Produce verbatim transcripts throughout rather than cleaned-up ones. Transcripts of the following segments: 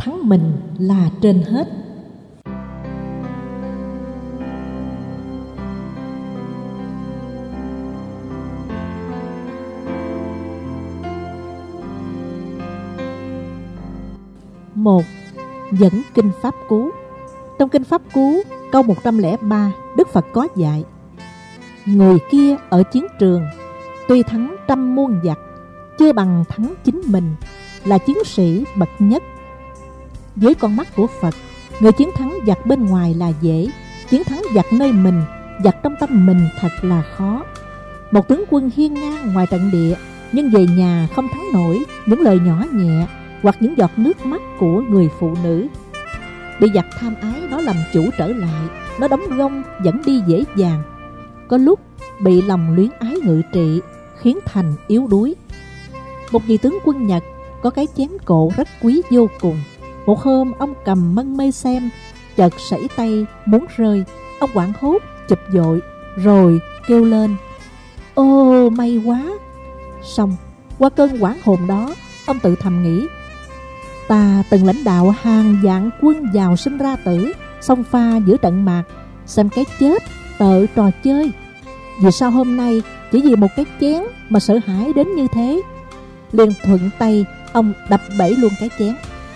thắng mình là trên hết. Một. Dẫn kinh Pháp Cú. Trong kinh Pháp Cú câu một trăm lẻ ba, Đức Phật có dạy: người kia ở chiến trường tuy thắng trăm muôn giặc, chưa bằng thắng chính mình, là chiến sĩ bậc nhất. Dưới con mắt của Phật, người chiến thắng giặc bên ngoài là dễ, chiến thắng giặc nơi mình, giặc trong tâm mình thật là khó. Một tướng quân hiên ngang ngoài trận địa, nhưng về nhà không thắng nổi những lời nhỏ nhẹ hoặc những giọt nước mắt của người phụ nữ. Bị giặc tham ái nó làm chủ trở lại, nó đóng gông dẫn đi dễ dàng. Có lúc bị lòng luyến ái ngự trị, khiến thành yếu đuối. Một vị tướng quân Nhật có cái chén cổ rất quý vô cùng. Một hôm ông cầm mân mê xem, chợt sẩy tay muốn rơi. Ông hoảng hốt chụp vội, rồi kêu lên: ô may quá! Xong qua cơn hoảng hồn đó, ông tự thầm nghĩ: ta từng lãnh đạo hàng vạn quân vào sinh ra tử, xông pha giữa trận mạc, xem cái chết tợ trò chơi. Vì sao hôm nay chỉ vì một cái chén mà sợ hãi đến như thế? Liền thuận tay ông đập bể luôn cái chén.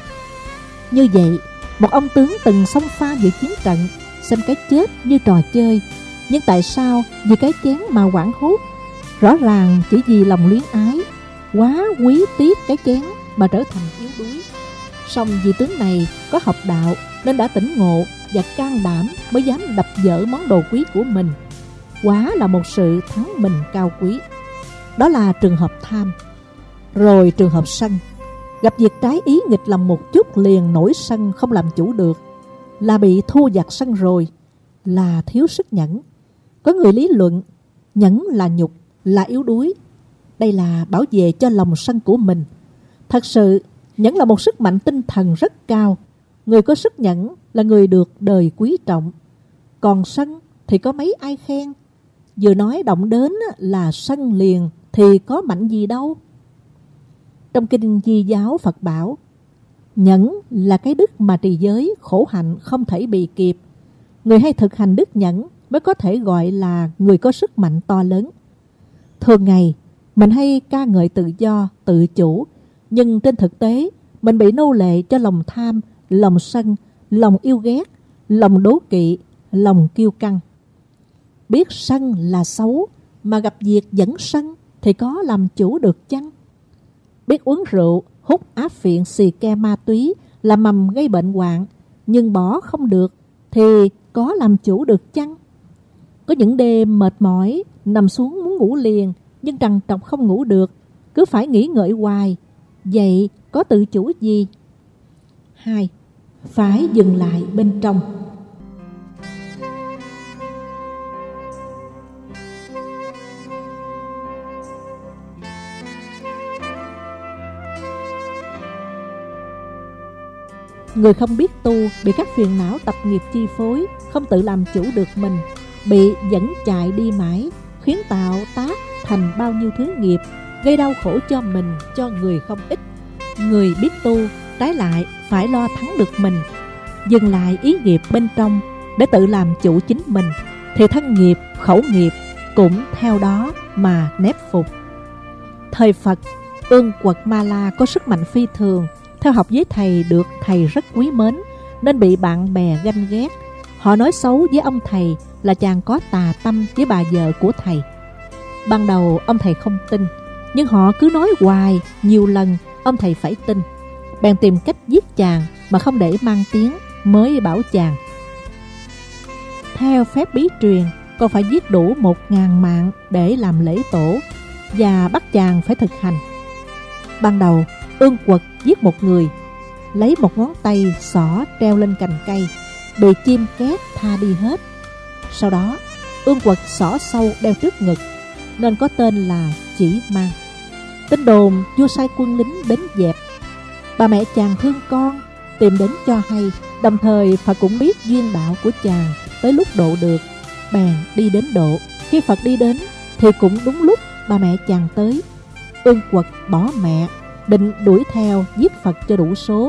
Như vậy, một ông tướng từng xông pha giữa chiến trận, xem cái chết như trò chơi, nhưng tại sao vì cái chén mà hoảng hốt? Rõ ràng chỉ vì lòng luyến ái, quá quý tiếc cái chén mà trở thành yếu đuối. Song vì tướng này có học đạo nên đã tỉnh ngộ và can đảm mới dám đập vỡ món đồ quý của mình. Quá là một sự thắng mình cao quý. Đó là trường hợp tham. Rồi trường hợp sân. Gặp việc trái ý nghịch lòng một chút liền nổi sân không làm chủ được, là bị thu giặc sân rồi, là thiếu sức nhẫn. Có người lý luận nhẫn là nhục, là yếu đuối. Đây là bảo vệ cho lòng sân của mình. Thật sự nhẫn là một sức mạnh tinh thần rất cao. Người có sức nhẫn là người được đời quý trọng. Còn sân thì có mấy ai khen. Vừa nói động đến là sân liền thì có mạnh gì đâu. Trong kinh Di giáo Phật bảo: nhẫn là cái đức mà trì giới khổ hạnh không thể bị kịp. Người hay thực hành đức nhẫn mới có thể gọi là người có sức mạnh to lớn. Thường ngày mình hay ca ngợi tự do, tự chủ, nhưng trên thực tế mình bị nô lệ cho lòng tham, lòng sân, lòng yêu ghét, lòng đố kỵ, lòng kiêu căng. Biết sân là xấu mà gặp việc dẫn sân thì có làm chủ được chăng? Biết uống rượu, hút áp phiện, xì ke ma túy là mầm gây bệnh hoạn, nhưng bỏ không được thì có làm chủ được chăng? Có những đêm mệt mỏi, nằm xuống muốn ngủ liền, nhưng trằn trọc không ngủ được, cứ phải nghĩ ngợi hoài. Vậy có tự chủ gì? Hai. Phải dừng lại bên trong. Người không biết tu bị các phiền não tập nghiệp chi phối, không tự làm chủ được mình, bị dẫn chạy đi mãi, khiến tạo tác thành bao nhiêu thứ nghiệp, gây đau khổ cho mình, cho người không ít. Người biết tu trái lại phải lo thắng được mình, dừng lại ý nghiệp bên trong để tự làm chủ chính mình, thì thân nghiệp, khẩu nghiệp cũng theo đó mà nép phục. Thời Phật, Ương Quật Ma La có sức mạnh phi thường. Theo học với thầy được thầy rất quý mến, nên bị bạn bè ganh ghét. Họ nói xấu với ông thầy là chàng có tà tâm với bà vợ của thầy. Ban đầu ông thầy không tin, nhưng họ cứ nói hoài, nhiều lần ông thầy phải tin. Bèn tìm cách giết chàng mà không để mang tiếng, mới bảo chàng: theo phép bí truyền, con phải giết đủ một ngàn mạng để làm lễ tổ, và bắt chàng phải thực hành. Ban đầu Ương Quật giết một người, lấy một ngón tay xỏ treo lên cành cây, bị chim két tha đi hết. Sau đó Ương Quật xỏ sâu đeo trước ngực, nên có tên là Chỉ Mang. Tin đồn vua sai quân lính đến dẹp. Bà mẹ chàng thương con, tìm đến cho hay. Đồng thời Phật cũng biết duyên đạo của chàng tới lúc độ được, bèn đi đến độ. Khi Phật đi đến thì cũng đúng lúc bà mẹ chàng tới. Ương Quật bỏ mẹ, định đuổi theo giết Phật cho đủ số,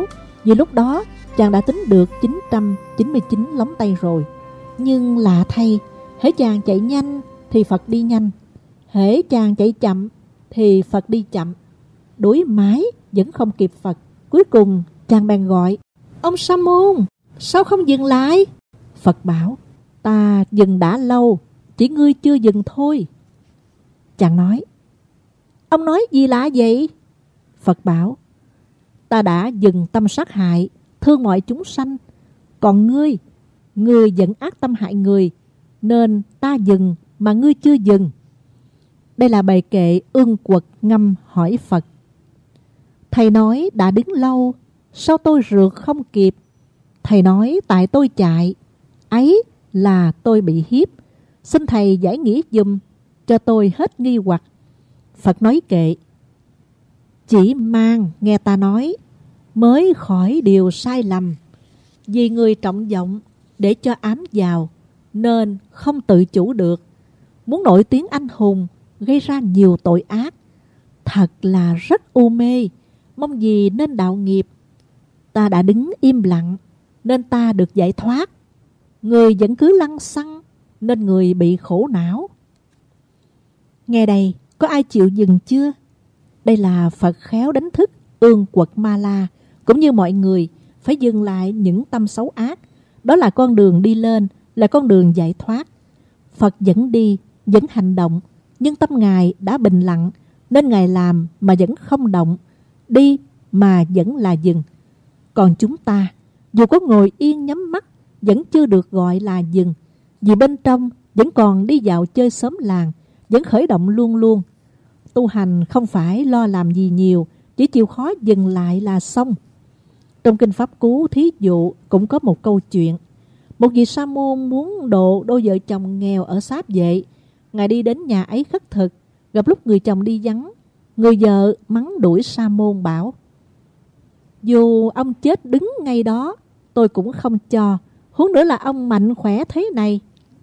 Vì lúc đó chàng đã tính được chín trăm chín mươi chín lóng tay rồi. Nhưng lạ thay, hễ chàng chạy nhanh thì Phật đi nhanh, hễ chàng chạy chậm thì Phật đi chậm. Đuổi mãi vẫn không kịp Phật. Cuối cùng chàng bèn gọi: "Ông Sa môn, sao không dừng lại?" Phật bảo: "Ta dừng đã lâu, chỉ ngươi chưa dừng thôi." Chàng nói: "Ông nói gì lạ vậy?" Phật bảo: "Ta đã dừng tâm sát hại, thương mọi chúng sanh. Còn ngươi, ngươi vẫn ác tâm hại người, nên ta dừng mà ngươi chưa dừng." Đây là bài kệ Ương Quật ngâm hỏi Phật: "Thầy nói đã đứng lâu, sao tôi rượt không kịp? Thầy nói tại tôi chạy, ấy là tôi bị hiếp. Xin thầy giải nghĩa giùm, cho tôi hết nghi hoặc." Phật nói kệ: "Chỉ mang nghe ta nói, mới khỏi điều sai lầm. Vì người trọng vọng để cho ám vào, nên không tự chủ được. Muốn nổi tiếng anh hùng, gây ra nhiều tội ác. Thật là rất u mê, mong gì nên đạo nghiệp. Ta đã đứng im lặng, nên ta được giải thoát. Người vẫn cứ lăng xăng, nên người bị khổ não." Nghe đây, có ai chịu dừng chưa? Đây là Phật khéo đánh thức Ương Quật Ma La, cũng như mọi người phải dừng lại những tâm xấu ác. Đó là con đường đi lên, là con đường giải thoát. Phật vẫn đi, vẫn hành động, nhưng tâm Ngài đã bình lặng, nên Ngài làm mà vẫn không động, đi mà vẫn là dừng. Còn chúng ta, dù có ngồi yên nhắm mắt, vẫn chưa được gọi là dừng, vì bên trong vẫn còn đi dạo chơi xóm làng, vẫn khởi động luôn luôn. Tu hành không phải lo làm gì nhiều, chỉ chịu khó dừng lại là xong. Trong Kinh Pháp Cú thí dụ cũng có một câu chuyện. Một vị sa môn muốn độ đôi vợ chồng nghèo ở Xáp Vệ. Ngài đi đến nhà ấy khất thực, gặp lúc người chồng đi vắng. Người vợ mắng đuổi sa môn bảo: "Dù ông chết đứng ngay đó, tôi cũng không cho, huống nữa là ông mạnh khỏe thế này."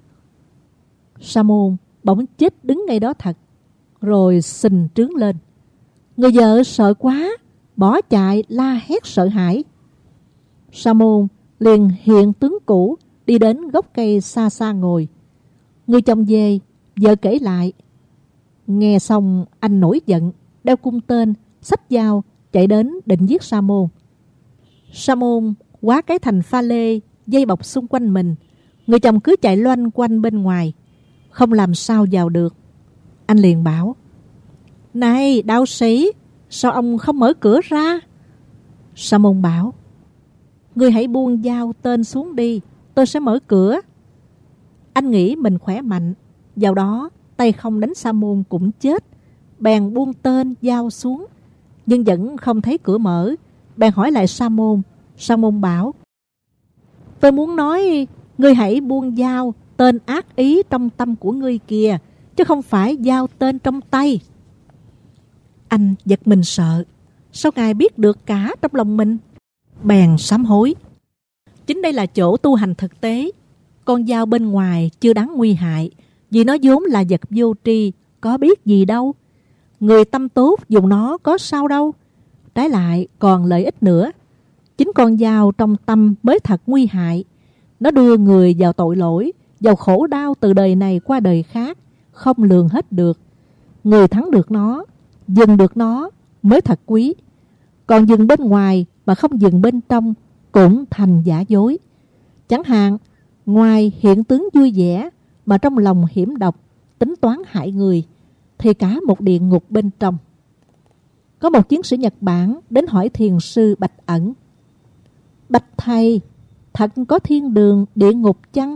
Sa môn bỗng chết đứng ngay đó thật, rồi sình trướng lên. Người vợ sợ quá, bỏ chạy la hét sợ hãi. Sa môn liền hiện tướng cũ, đi đến gốc cây xa xa ngồi. Người chồng về, vợ kể lại. Nghe xong anh nổi giận, đeo cung tên, xách dao chạy đến định giết sa môn. Sa môn quá cái thành pha lê dây bọc xung quanh mình. Người chồng cứ chạy loanh quanh bên ngoài, không làm sao vào được. Anh liền bảo: "Này đạo sĩ, sao ông không mở cửa ra?" Sa môn bảo: "Ngươi hãy buông dao tên xuống đi, tôi sẽ mở cửa." Anh nghĩ mình khỏe mạnh, vào đó tay không đánh sa môn cũng chết, bèn buông tên dao xuống, nhưng vẫn không thấy cửa mở. Bèn hỏi lại sa môn. Sa môn bảo: "Tôi muốn nói ngươi hãy buông dao tên ác ý trong tâm của ngươi kìa, chứ không phải dao tên trong tay." Anh giật mình sợ, sao Ngài biết được cả trong lòng mình? Bèn sám hối. Chính đây là chỗ tu hành thực tế. Con dao bên ngoài chưa đáng nguy hại, vì nó vốn là vật vô tri, có biết gì đâu. Người tâm tốt dùng nó có sao đâu, trái lại còn lợi ích nữa. Chính con dao trong tâm mới thật nguy hại. Nó đưa người vào tội lỗi, vào khổ đau từ đời này qua đời khác, không lường hết được. Người thắng được nó, dừng được nó mới thật quý. Còn dừng bên ngoài mà không dừng bên trong cũng thành giả dối. Chẳng hạn, ngoài hiện tướng vui vẻ mà trong lòng hiểm độc, tính toán hại người, thì cả một địa ngục bên trong. Có một chiến sĩ Nhật Bản đến hỏi thiền sư Bạch Ẩn: "Bạch thầy, thật có thiên đường, địa ngục chăng?"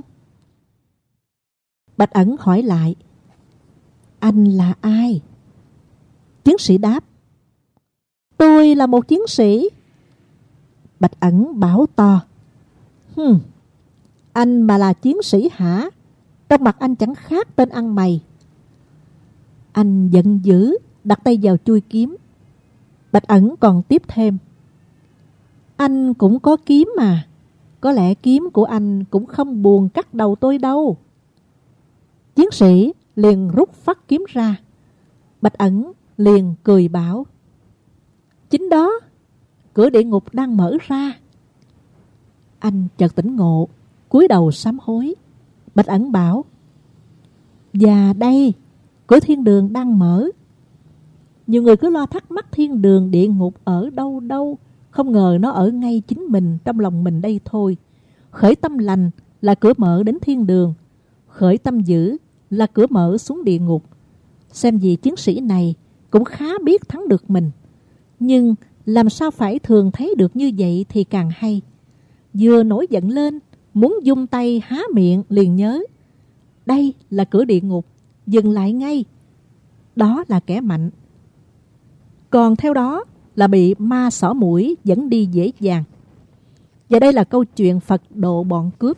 Bạch Ẩn hỏi lại: "Anh là ai?" Chiến sĩ đáp: "Tôi là một chiến sĩ." Bạch Ẩn bảo to: "Hừm, anh mà là chiến sĩ hả? Trong mặt anh chẳng khác tên ăn mày." Anh giận dữ, đặt tay vào chuôi kiếm. Bạch Ẩn còn tiếp thêm: "Anh cũng có kiếm mà, có lẽ kiếm của anh cũng không buồn cắt đầu tôi đâu." Chiến sĩ liền rút phát kiếm ra. Bạch Ẩn liền cười bảo: "Chính đó, cửa địa ngục đang mở ra. Anh chợt tỉnh ngộ, cúi đầu sám hối. Bạch Ẩn bảo: Và đây, cửa thiên đường đang mở. Nhiều người cứ lo thắc mắc thiên đường địa ngục ở đâu đâu, không ngờ nó ở ngay chính mình, trong lòng mình đây thôi. Khởi tâm lành là cửa mở đến thiên đường, khởi tâm dữ là cửa mở xuống địa ngục. Xem gì chiến sĩ này cũng khá biết thắng được mình. Nhưng làm sao phải thường thấy được như vậy thì càng hay. Vừa nổi giận lên, muốn vung tay há miệng liền nhớ, đây là cửa địa ngục, dừng lại ngay. Đó là kẻ mạnh. Còn theo đó là bị ma xỏ mũi dẫn đi dễ dàng. Và đây là câu chuyện Phật độ bọn cướp.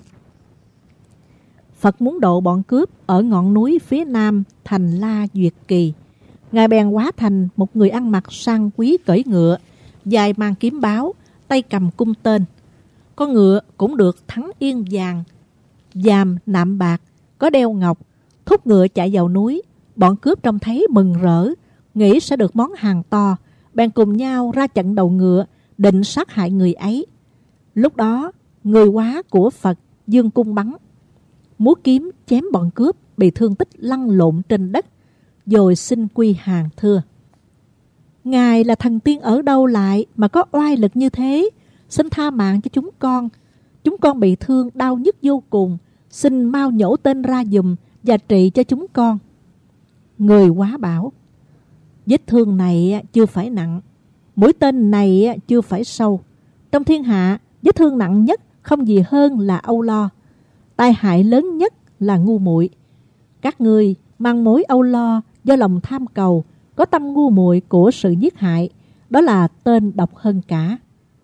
Phật muốn độ bọn cướp ở ngọn núi phía nam thành La Duyệt Kỳ. Ngài bèn hóa thành một người ăn mặc sang quý cưỡi ngựa, dài mang kiếm báo, tay cầm cung tên. Con ngựa cũng được thắng yên vàng, dàm nạm bạc, có đeo ngọc. Thúc ngựa chạy vào núi. Bọn cướp trông thấy mừng rỡ, nghĩ sẽ được món hàng to, bèn cùng nhau ra chặn đầu ngựa, định sát hại người ấy. Lúc đó, người hóa của Phật giương cung bắn, múa kiếm chém bọn cướp bị thương tích lăn lộn trên đất, rồi xin quy hàng thưa: Ngài là thần tiên ở đâu lại mà có oai lực như thế? Xin tha mạng cho chúng con. Chúng con bị thương đau nhức vô cùng, xin mau nhổ tên ra giùm và trị cho chúng con. Người hóa bảo: Vết thương này chưa phải nặng, mũi tên này chưa phải sâu. Trong thiên hạ, vết thương nặng nhất không gì hơn là âu lo. Tai hại lớn nhất là ngu muội. Các ngươi mang mối âu lo do lòng tham cầu, có tâm ngu muội của sự giết hại. Đó là tên độc hơn cả.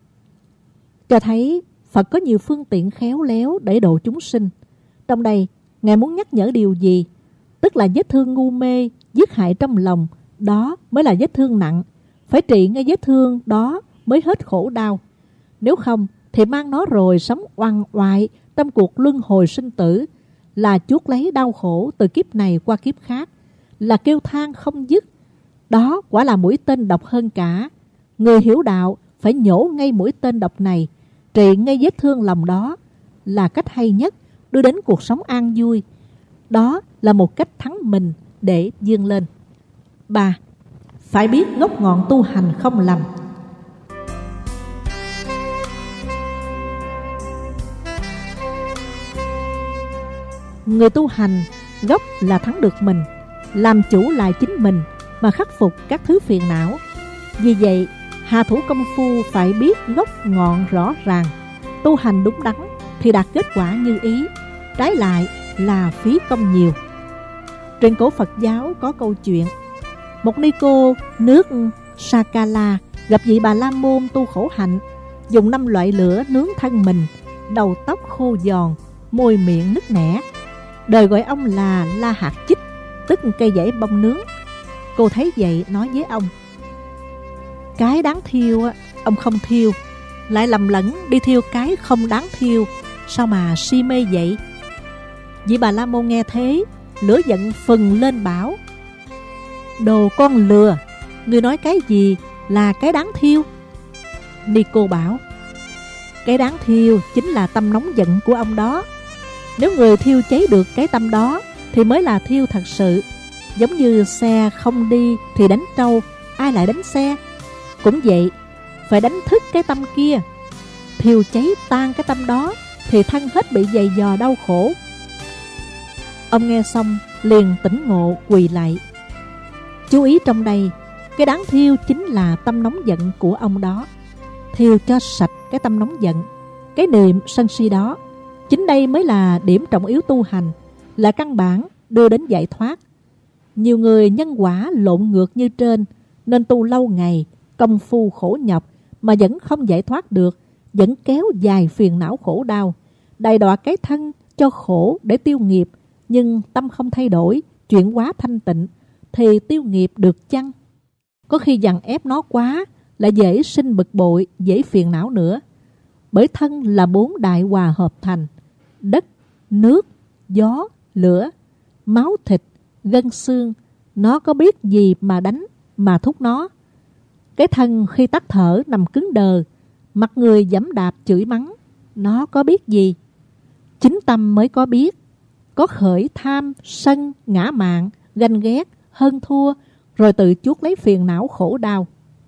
Cho thấy Phật có nhiều phương tiện khéo léo để độ chúng sinh. Trong đây, Ngài muốn nhắc nhở điều gì? Tức là vết thương ngu mê, giết hại trong lòng, đó mới là vết thương nặng. Phải trị ngay vết thương đó mới hết khổ đau. Nếu không thì mang nó rồi sống oằn oại trong cuộc luân hồi sinh tử, là chuốc lấy đau khổ từ kiếp này qua kiếp khác, là kêu than không dứt. Đó quả là mũi tên độc hơn cả. Người hiểu đạo phải nhổ ngay mũi tên độc này, trị ngay vết thương lòng đó, là cách hay nhất đưa đến cuộc sống an vui. Đó là một cách thắng mình để vươn lên. Ba, phải biết gốc ngọn tu hành không lầm. Người tu hành gốc là thắng được mình, làm chủ lại chính mình mà khắc phục các thứ phiền não. Vì vậy, hạ thủ công phu phải biết gốc ngọn rõ ràng. Tu hành đúng đắn thì đạt kết quả như ý, trái lại là phí công nhiều. Trên cổ Phật giáo có câu chuyện: một ni cô nước Sakala gặp vị Bà La Môn tu khổ hạnh, dùng năm loại lửa nướng thân mình, đầu tóc khô giòn, môi miệng nứt nẻ. Đời gọi ông là La Hạt Chích, tức cây dãy bông nướng. Cô thấy vậy nói với ông: Cái đáng thiêu ông không thiêu, lại lầm lẫn đi thiêu cái không đáng thiêu, sao mà si mê vậy? Vị Bà La Môn nghe thế, lửa giận phừng lên bảo: Đồ con lừa, ngươi nói cái gì là cái đáng thiêu? Ni cô bảo: Cái đáng thiêu chính là tâm nóng giận của ông đó. Nếu người thiêu cháy được cái tâm đó thì mới là thiêu thật sự. Giống như xe không đi thì đánh trâu, ai lại đánh xe? Cũng vậy, phải đánh thức cái tâm kia, thiêu cháy tan cái tâm đó thì thân hết bị dày dò đau khổ. Ông nghe xong liền tỉnh ngộ quỳ lạy. Chú ý trong đây, cái đáng thiêu chính là tâm nóng giận của ông đó. Thiêu cho sạch cái tâm nóng giận, cái niệm sân si đó. Chính đây mới là điểm trọng yếu tu hành, là căn bản đưa đến giải thoát. Nhiều người nhân quả lộn ngược như trên, nên tu lâu ngày, công phu khổ nhọc mà vẫn không giải thoát được, vẫn kéo dài phiền não khổ đau, đầy đọa cái thân cho khổ để tiêu nghiệp. Nhưng tâm không thay đổi, chuyển hóa thanh tịnh, thì tiêu nghiệp được chăng? Có khi dằn ép nó quá, lại dễ sinh bực bội, dễ phiền não nữa. Bởi thân là bốn đại hòa hợp thành: đất, nước, gió, lửa, máu thịt, gân xương. Nó có biết gì mà đánh, mà thúc nó? Cái thân khi tắt thở nằm cứng đờ, mặt người giẫm đạp chửi mắng, nó có biết gì? Chính tâm mới có biết, có khởi tham, sân, ngã mạn, ganh ghét, hơn thua, rồi tự chuốc lấy phiền não khổ đau.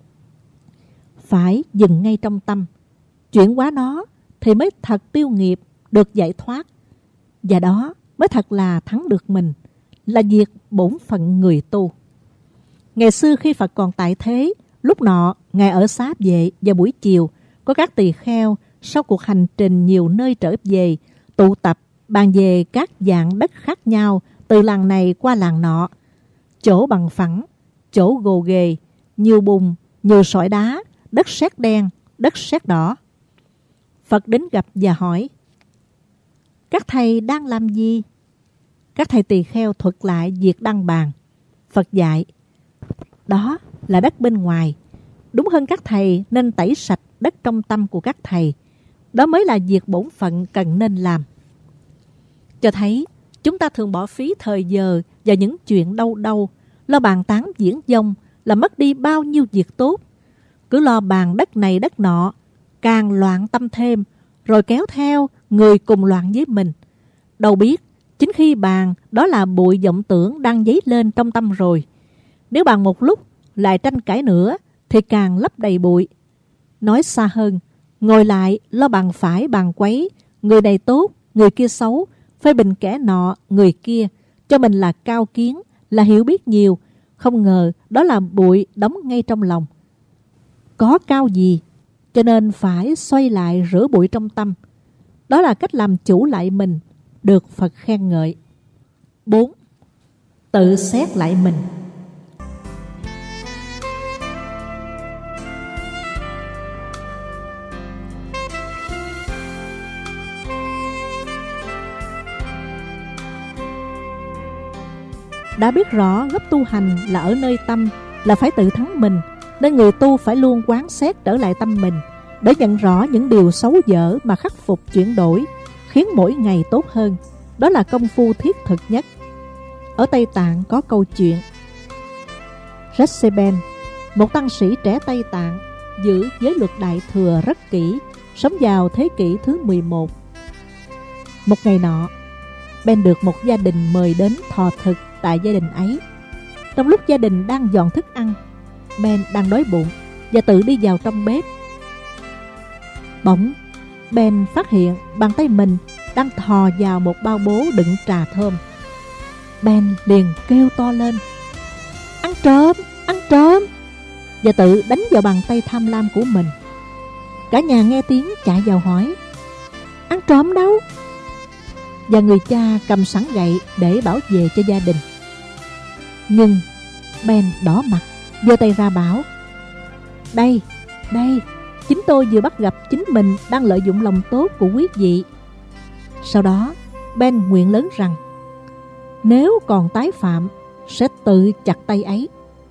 Phải dừng ngay trong tâm, chuyển hóa nó thì mới thật tiêu nghiệp, được giải thoát. Và đó mới thật là thắng được mình, là việc bổn phận người tu. Ngày xưa khi Phật còn tại thế, lúc nọ Ngài ở xá vệ vào buổi chiều, có các tỳ kheo sau cuộc hành trình nhiều nơi trở về, tụ tập bàn về các dạng đất khác nhau, từ làng này qua làng nọ, chỗ bằng phẳng, chỗ gồ ghề, nhiều bùn, nhiều sỏi đá, đất sét đen, đất sét đỏ. Phật đến gặp và hỏi: các thầy đang làm gì? Các thầy tỳ kheo thuật lại việc đang bàn. Phật dạy: đó là đất bên ngoài. Đúng hơn các thầy nên tẩy sạch đất trong tâm của các thầy. Đó mới là việc bổn phận cần nên làm. Cho thấy chúng ta thường bỏ phí thời giờ vào những chuyện đâu đâu, lo bàn tán diễn dông là mất đi bao nhiêu việc tốt. Cứ lo bàn đất này đất nọ, càng loạn tâm thêm, rồi kéo theo người cùng loạn với mình. Đâu biết chính khi bàn đó là bụi vọng tưởng đang dấy lên trong tâm rồi. Nếu bàn một lúc lại tranh cãi nữa thì càng lấp đầy bụi. Nói xa hơn, ngồi lại lo bàn phải bàn quấy, người này tốt, người kia xấu, phê bình kẻ nọ, người kia, cho mình là cao kiến, là hiểu biết nhiều. Không ngờ đó là bụi đóng ngay trong lòng. Có cao gì, cho nên phải xoay lại rửa bụi trong tâm. Đó là cách làm chủ lại mình, được Phật khen ngợi. bốn. Tự xét lại mình. Đã biết rõ gốc tu hành là ở nơi tâm, là phải tự thắng mình, nên người tu phải luôn quán xét trở lại tâm mình, để nhận rõ những điều xấu dở mà khắc phục chuyển đổi, khiến mỗi ngày tốt hơn. Đó là công phu thiết thực nhất. Ở Tây Tạng có câu chuyện. Retseben, một tăng sĩ trẻ Tây Tạng, giữ giới luật Đại Thừa rất kỹ, sống vào thế kỷ thứ mười một. Một ngày nọ, Ben được một gia đình mời đến thọ thực tại gia đình ấy. Trong lúc gia đình đang dọn thức ăn, Ben đang đói bụng và tự đi vào trong bếp. Bỗng Ben phát hiện bàn tay mình đang thò vào một bao bố đựng trà thơm. Ben liền kêu to lên: ăn trộm, ăn trộm, và tự đánh vào bàn tay tham lam của mình. Cả nhà nghe tiếng chạy vào hỏi: ăn trộm đâu? Và người cha cầm sẵn gậy để bảo vệ cho gia đình. Nhưng Ben đỏ mặt, giơ tay ra bảo: Đây, đây, chính tôi vừa bắt gặp chính mình đang lợi dụng lòng tốt của quý vị. Sau đó Ben nguyện lớn rằng nếu còn tái phạm sẽ tự chặt tay ấy.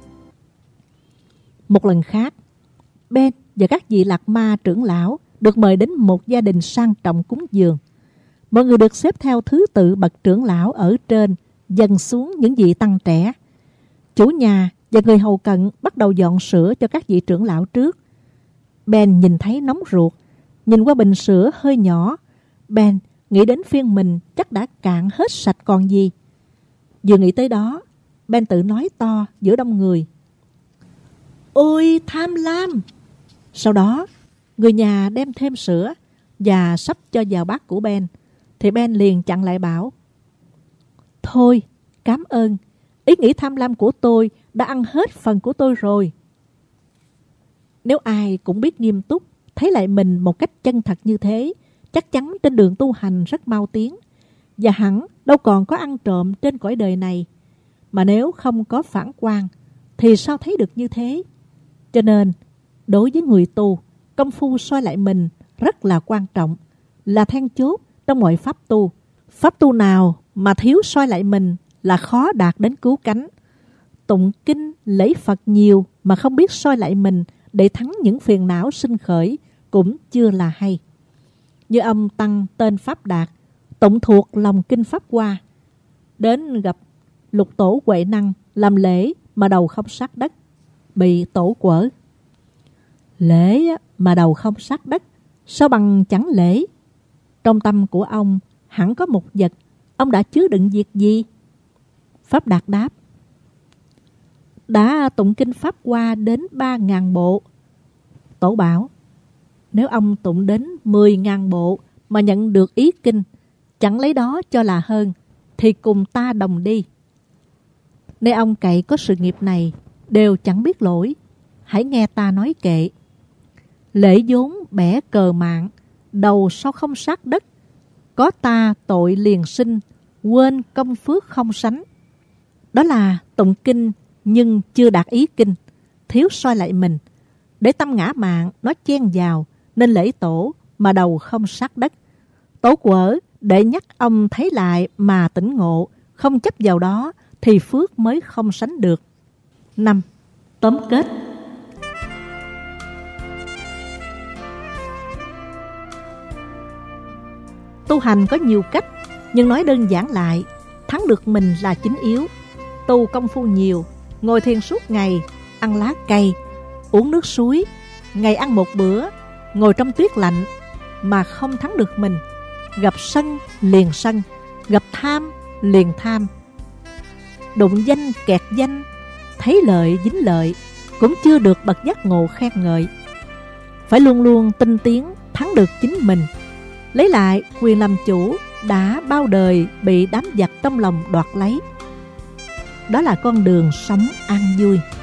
Một lần khác, Ben và các vị lạc ma trưởng lão được mời đến một gia đình sang trọng cúng dường. Mọi người được xếp theo thứ tự bậc trưởng lão ở trên, dần xuống những vị tăng trẻ. Chủ nhà và người hầu cận bắt đầu dọn sữa cho các vị trưởng lão trước. Ben nhìn thấy nóng ruột, nhìn qua bình sữa hơi nhỏ. Ben nghĩ đến phiên mình chắc đã cạn hết sạch còn gì. Vừa nghĩ tới đó, Ben tự nói to giữa đông người: Ôi tham lam! Sau đó, người nhà đem thêm sữa và sắp cho vào bát của Ben, thì Ben liền chặn lại bảo: Thôi, cảm ơn, ý nghĩ tham lam của tôi đã ăn hết phần của tôi rồi. Nếu ai cũng biết nghiêm túc, thấy lại mình một cách chân thật như thế, chắc chắn trên đường tu hành rất mau tiến, và hẳn đâu còn có ăn trộm trên cõi đời này. Mà nếu không có phản quan, thì sao thấy được như thế? Cho nên, đối với người tu, công phu soi lại mình rất là quan trọng, là then chốt trong mọi pháp tu. Pháp tu nào mà thiếu soi lại mình là khó đạt đến cứu cánh. Tụng kinh, lễ Phật nhiều mà không biết soi lại mình để thắng những phiền não sinh khởi cũng chưa là hay. Như ông tăng tên Pháp Đạt, tụng thuộc lòng kinh Pháp Hoa, đến gặp lục tổ Huệ Năng làm lễ mà đầu không sát đất, bị tổ quở. Lễ mà đầu không sát đất, sao bằng chẳng lễ? Trong tâm của ông hẳn có một vật, ông đã chứa đựng việc gì? Pháp Đạt đáp: đã tụng kinh Pháp Hoa đến ba ngàn bộ. Tổ bảo: nếu ông tụng đến mười ngàn bộ mà nhận được ý kinh, chẳng lấy đó cho là hơn, thì cùng ta đồng đi. Nay ông cậy có sự nghiệp này, đều chẳng biết lỗi, hãy nghe ta nói kệ. Lễ vốn bẻ cờ mạng, đầu sao không sát đất, có ta tội liền sinh, quên công phước không sánh. Đó là tụng kinh nhưng chưa đạt ý kinh, thiếu soi lại mình, để tâm ngã mạng nó chen vào, nên lễ tổ mà đầu không sát đất. Tổ quở để nhắc ông thấy lại mà tỉnh ngộ, không chấp vào đó thì phước mới không sánh được. Năm. Tóm kết. Tu hành có nhiều cách, nhưng nói đơn giản lại, thắng được mình là chính yếu. Tu công phu nhiều, ngồi thiền suốt ngày, ăn lá cây, uống nước suối, ngày ăn một bữa, ngồi trong tuyết lạnh mà không thắng được mình. Gặp sân liền sân, gặp tham liền tham, đụng danh kẹt danh, thấy lợi dính lợi, cũng chưa được bậc giác ngộ khen ngợi. Phải luôn luôn tinh tiến, thắng được chính mình, lấy lại quyền làm chủ đã bao đời bị đám giặc trong lòng đoạt lấy. Đó là con đường sống an vui.